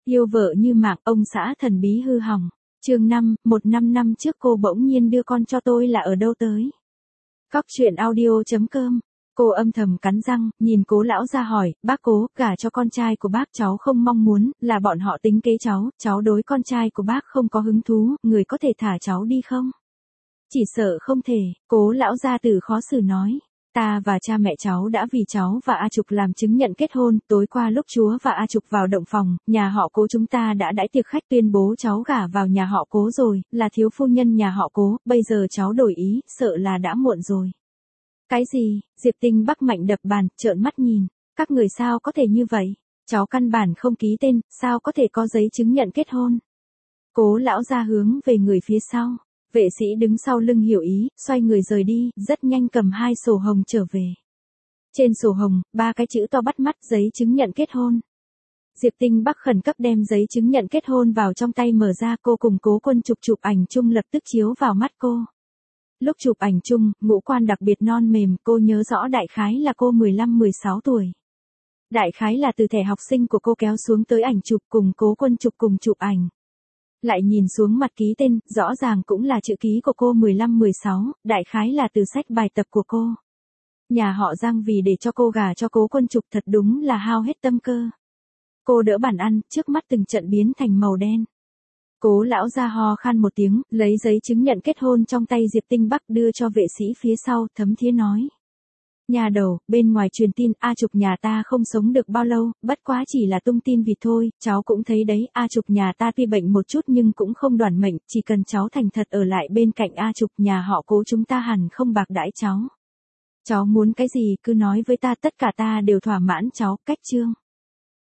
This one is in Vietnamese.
Yêu vợ như mạng, ông xã thần bí hư hỏng. Chương 5, 1 năm trước cô bỗng nhiên đưa con cho tôi là ở đâu tới? Cóc truyện audio.com. Cô âm thầm cắn răng, nhìn Cố lão ra hỏi, bác Cố, gả cho con trai của bác cháu không mong muốn, là bọn họ tính kế cháu đối con trai của bác không có hứng thú, người có thể thả cháu đi không? Chỉ sợ không thể, Cố lão gia tử khó xử nói. Ta và cha mẹ cháu đã vì cháu và A Trục làm chứng nhận kết hôn, tối qua lúc chúa và A Trục vào động phòng, nhà họ Cố chúng ta đã đãi tiệc khách tuyên bố cháu gả vào nhà họ Cố rồi, là thiếu phu nhân nhà họ Cố, bây giờ cháu đổi ý, sợ là đã muộn rồi. Cái gì? Diệp Tinh Bắc mạnh đập bàn, trợn mắt nhìn, các người sao có thể như vậy? Cháu căn bản không ký tên, sao có thể có giấy chứng nhận kết hôn? Cố lão ra hướng về người phía sau. Vệ sĩ đứng sau lưng hiểu ý, xoay người rời đi, rất nhanh cầm 2 sổ hồng trở về. Trên sổ hồng, 3 cái chữ to bắt mắt, giấy chứng nhận kết hôn. Diệp Tinh Bắc khẩn cấp đem giấy chứng nhận kết hôn vào trong tay mở ra, cô cùng Cố Quân chụp ảnh chung lập tức chiếu vào mắt cô. Lúc chụp ảnh chung, ngũ quan đặc biệt non mềm, cô nhớ rõ đại khái là cô 15-16 tuổi. Đại khái là từ thẻ học sinh của cô kéo xuống tới ảnh chụp cùng Cố Quân cùng chụp ảnh. Lại nhìn xuống mặt ký tên, rõ ràng cũng là chữ ký của cô 15-16, đại khái là từ sách bài tập của cô. Nhà họ Giang vì để cho cô gả cho Cố Quân thật đúng là hao hết tâm cơ. Cô đỡ bàn ăn, trước mắt từng trận biến thành màu đen. Cố lão ra ho khan một tiếng, lấy giấy chứng nhận kết hôn trong tay Diệp Tinh Bắc đưa cho vệ sĩ phía sau, thấm thía nói. Nhà đầu, bên ngoài truyền tin, A Trục nhà ta không sống được bao lâu, bất quá chỉ là tung tin vịt thôi, cháu cũng thấy đấy, A Trục nhà ta tuy bệnh một chút nhưng cũng không đoản mệnh, chỉ cần cháu thành thật ở lại bên cạnh A Trục, nhà họ Cố chúng ta hẳn không bạc đãi cháu. Cháu muốn cái gì cứ nói với ta, tất cả ta đều thỏa mãn cháu, cách chương.